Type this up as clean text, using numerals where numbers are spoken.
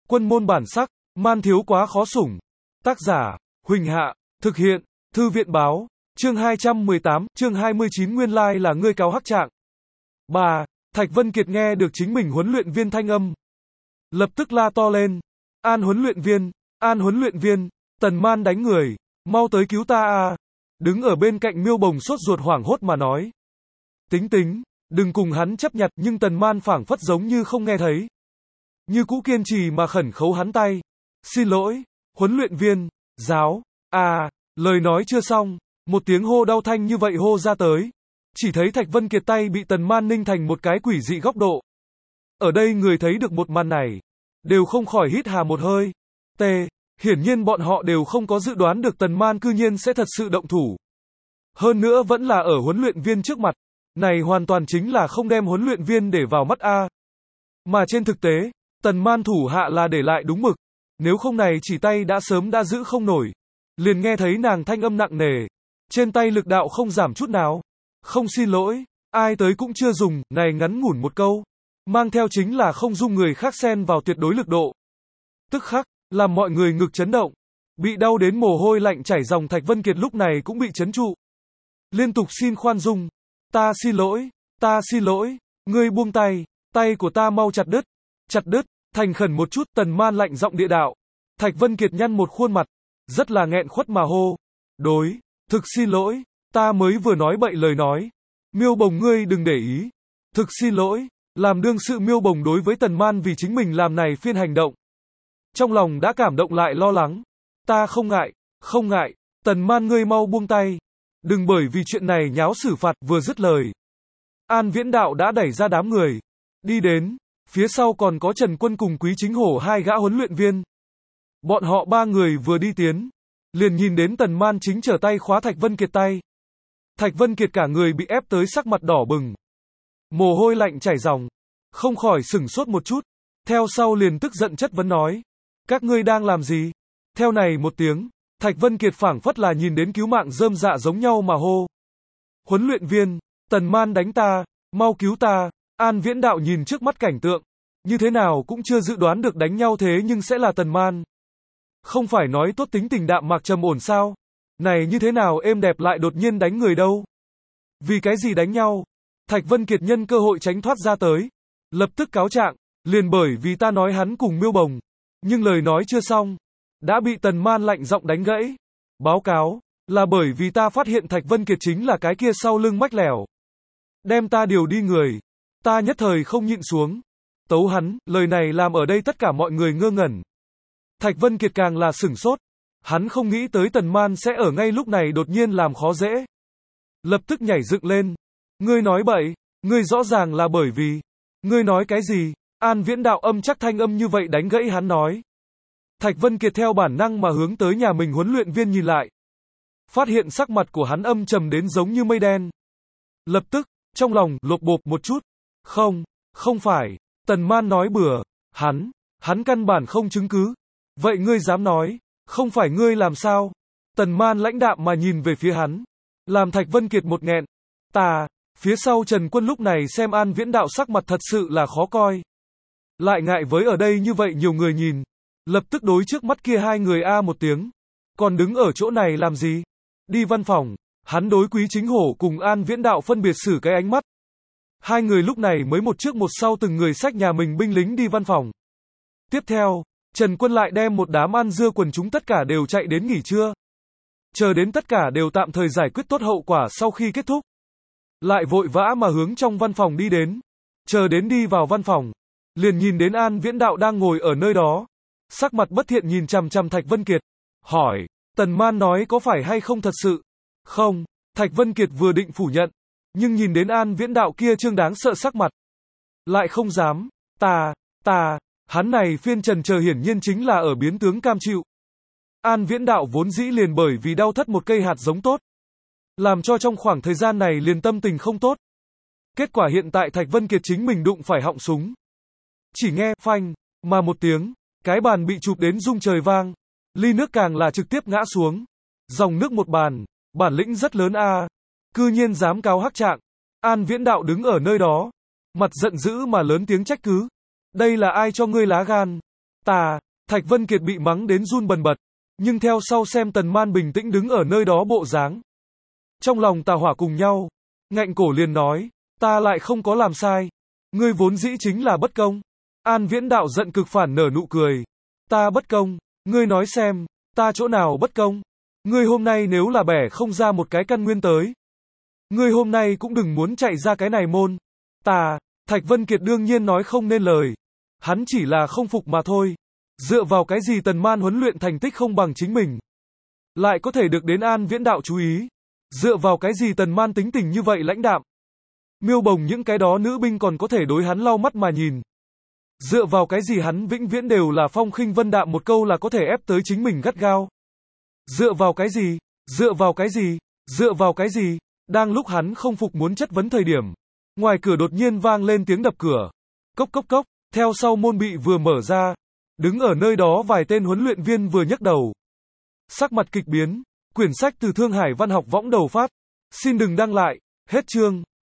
Quân môn bản sắc, man thiếu quá khó sủng. Tác giả, Huỳnh Hạ, thực hiện, Thư viện báo, chương 218, chương 29 nguyên lai là ngươi cáo hắc trạng. 3. Thạch Vân Kiệt nghe được chính mình huấn luyện viên thanh âm. Lập tức la to lên. An huấn luyện viên, Tần Man đánh người, mau tới cứu ta à. Đứng ở bên cạnh Miêu Bồng sốt ruột hoảng hốt mà nói. Tính, đừng cùng hắn chấp nhặt, nhưng Tần Man phảng phất giống như không nghe thấy. Như cũ kiên trì mà khẩn khấu hắn tay. Xin lỗi, huấn luyện viên, giáo, lời nói chưa xong, một tiếng hô đau thanh như vậy hô ra tới. Chỉ thấy Thạch Vân Kiệt tay bị Tần Man ninh thành một cái quỷ dị góc độ. Ở đây người thấy được một màn này, đều không khỏi hít hà một hơi. Hiển nhiên bọn họ đều không có dự đoán được Tần Man cư nhiên sẽ thật sự động thủ. Hơn nữa vẫn là ở huấn luyện viên trước mặt. Này hoàn toàn chính là không đem huấn luyện viên để vào mắt a. Mà trên thực tế, Tần Man thủ hạ là để lại đúng mực. Nếu không này chỉ tay đã sớm đã giữ không nổi. Liền nghe thấy nàng thanh âm nặng nề. Trên tay lực đạo không giảm chút nào. Không xin lỗi, ai tới cũng chưa dùng, này ngắn ngủn một câu. Mang theo chính là không dung người khác xen vào tuyệt đối lực độ. Tức khắc, làm mọi người ngực chấn động. Bị đau đến mồ hôi lạnh chảy ròng Thạch Vân Kiệt lúc này cũng bị chấn trụ. Liên tục xin khoan dung. Ta xin lỗi, ngươi buông tay, tay của ta mau chặt đứt, thành khẩn một chút. Tần Man lạnh giọng địa đạo. Thạch Vân Kiệt nhăn một khuôn mặt, rất là nghẹn khuất mà hô. Thực xin lỗi, ta mới vừa nói bậy lời nói. Miêu Bồng ngươi đừng để ý. Thực xin lỗi, làm đương sự Miêu Bồng đối với Tần Man vì chính mình làm này phiên hành động. Trong lòng đã cảm động lại lo lắng. Ta không ngại, Tần Man ngươi mau buông tay. Đừng bởi vì chuyện này nháo xử phạt. Vừa dứt lời, An Viễn Đạo đã đẩy ra đám người. Đi đến, phía sau còn có Trần Quân cùng Quý Chính Hổ hai gã huấn luyện viên. Bọn họ ba người vừa đi tiến, liền nhìn đến Tần Man chính trở tay khóa Thạch Vân Kiệt tay. Thạch Vân Kiệt cả người bị ép tới sắc mặt đỏ bừng. Mồ hôi lạnh chảy ròng, không khỏi sửng sốt một chút. Theo sau liền tức giận chất vấn nói. Các ngươi đang làm gì? Theo này một tiếng, Thạch Vân Kiệt phảng phất là nhìn đến cứu mạng rơm dạ giống nhau mà hô. Huấn luyện viên, Tần Man đánh ta, mau cứu ta. An Viễn Đạo nhìn trước mắt cảnh tượng, như thế nào cũng chưa dự đoán được đánh nhau thế nhưng sẽ là Tần Man. Không phải nói tốt tính tình đạm mạc trầm ổn sao? Này như thế nào êm đẹp lại đột nhiên đánh người đâu? Vì cái gì đánh nhau? Thạch Vân Kiệt nhân cơ hội tránh thoát ra tới. Lập tức cáo trạng, liền bởi vì ta nói hắn cùng Miêu Bồng. Nhưng lời nói chưa xong, đã bị Tần Man lạnh giọng đánh gãy. Báo cáo, là bởi vì ta phát hiện Thạch Vân Kiệt chính là cái kia sau lưng mách lẻo. Đem ta điều đi người. Ta nhất thời không nhịn xuống. Tấu hắn, lời này làm ở đây tất cả mọi người ngơ ngẩn. Thạch Vân Kiệt càng là sửng sốt. Hắn không nghĩ tới Tần Man sẽ ở ngay lúc này đột nhiên làm khó dễ. Lập tức nhảy dựng lên. Ngươi nói bậy, ngươi rõ ràng là bởi vì. Ngươi nói cái gì? An Viễn Đạo âm chắc thanh âm như vậy đánh gãy hắn nói. Thạch Vân Kiệt theo bản năng mà hướng tới nhà mình huấn luyện viên nhìn lại. Phát hiện sắc mặt của hắn âm trầm đến giống như mây đen. Lập tức, trong lòng lộp bộp một chút. Không phải, Tần Man nói bừa, hắn căn bản không chứng cứ. Vậy ngươi dám nói, không phải ngươi làm sao? Tần Man lãnh đạm mà nhìn về phía hắn, làm Thạch Vân Kiệt một nghẹn. Phía sau Trần Quân lúc này xem An Viễn Đạo sắc mặt thật sự là khó coi. Lại ngại với ở đây như vậy nhiều người nhìn, lập tức đối trước mắt kia hai người một tiếng. Còn đứng ở chỗ này làm gì? Đi văn phòng, hắn đối Quý Chính Hổ cùng An Viễn Đạo phân biệt xử cái ánh mắt. Hai người lúc này mới một trước một sau từng người xách nhà mình binh lính đi văn phòng. Tiếp theo, Trần Quân lại đem một đám ăn dưa quần chúng tất cả đều chạy đến nghỉ trưa. Chờ đến tất cả đều tạm thời giải quyết tốt hậu quả sau khi kết thúc. Lại vội vã mà hướng trong văn phòng đi đến. Chờ đến đi vào văn phòng, liền nhìn đến An Viễn Đạo đang ngồi ở nơi đó. Sắc mặt bất thiện nhìn chằm chằm Thạch Vân Kiệt. Hỏi, Tần Man nói có phải hay không thật sự? Không, Thạch Vân Kiệt vừa định phủ nhận. Nhưng nhìn đến An Viễn Đạo kia trương đáng sợ sắc mặt. Lại không dám, hắn này phiên trần chờ hiển nhiên chính là ở biến tướng cam chịu. An Viễn Đạo vốn dĩ liền bởi vì đau thất một cây hạt giống tốt. Làm cho trong khoảng thời gian này liền tâm tình không tốt. Kết quả hiện tại Thạch Vân Kiệt chính mình đụng phải họng súng. Chỉ nghe phanh, mà một tiếng, cái bàn bị chụp đến rung trời vang. Ly nước càng là trực tiếp ngã xuống. Dòng nước một bàn, bản lĩnh rất lớn cư nhiên dám cáo hắc trạng. An Viễn Đạo đứng ở nơi đó, mặt giận dữ mà lớn tiếng trách cứ. Đây là ai cho ngươi lá gan? Thạch Vân Kiệt bị mắng đến run bần bật. Nhưng theo sau xem Tần Man bình tĩnh đứng ở nơi đó bộ dáng. Trong lòng tà hỏa cùng nhau. Ngạnh cổ liền nói. Ta lại không có làm sai. Ngươi vốn dĩ chính là bất công. An Viễn Đạo giận cực phản nở nụ cười. Ta bất công. Ngươi nói xem. Ta chỗ nào bất công. Ngươi hôm nay nếu là bẻ không ra một cái căn nguyên tới. Ngươi hôm nay cũng đừng muốn chạy ra cái này môn. Thạch Vân Kiệt đương nhiên nói không nên lời. Hắn chỉ là không phục mà thôi. Dựa vào cái gì Tần Man huấn luyện thành tích không bằng chính mình. Lại có thể được đến An Viễn Đạo chú ý. Dựa vào cái gì Tần Man tính tình như vậy lãnh đạm. Miêu bồng những cái đó nữ binh còn có thể đối hắn lau mắt mà nhìn. Dựa vào cái gì hắn vĩnh viễn đều là phong khinh vân đạm một câu là có thể ép tới chính mình gắt gao. Dựa vào cái gì? Dựa vào cái gì? Dựa vào cái gì? Đang lúc hắn không phục muốn chất vấn thời điểm. Ngoài cửa đột nhiên vang lên tiếng đập cửa. Cốc cốc cốc, theo sau môn bị vừa mở ra. Đứng ở nơi đó vài tên huấn luyện viên vừa nhấc đầu. Sắc mặt kịch biến. Quyển sách từ Thương Hải Văn học võng đầu phát. Xin đừng đăng lại. Hết chương.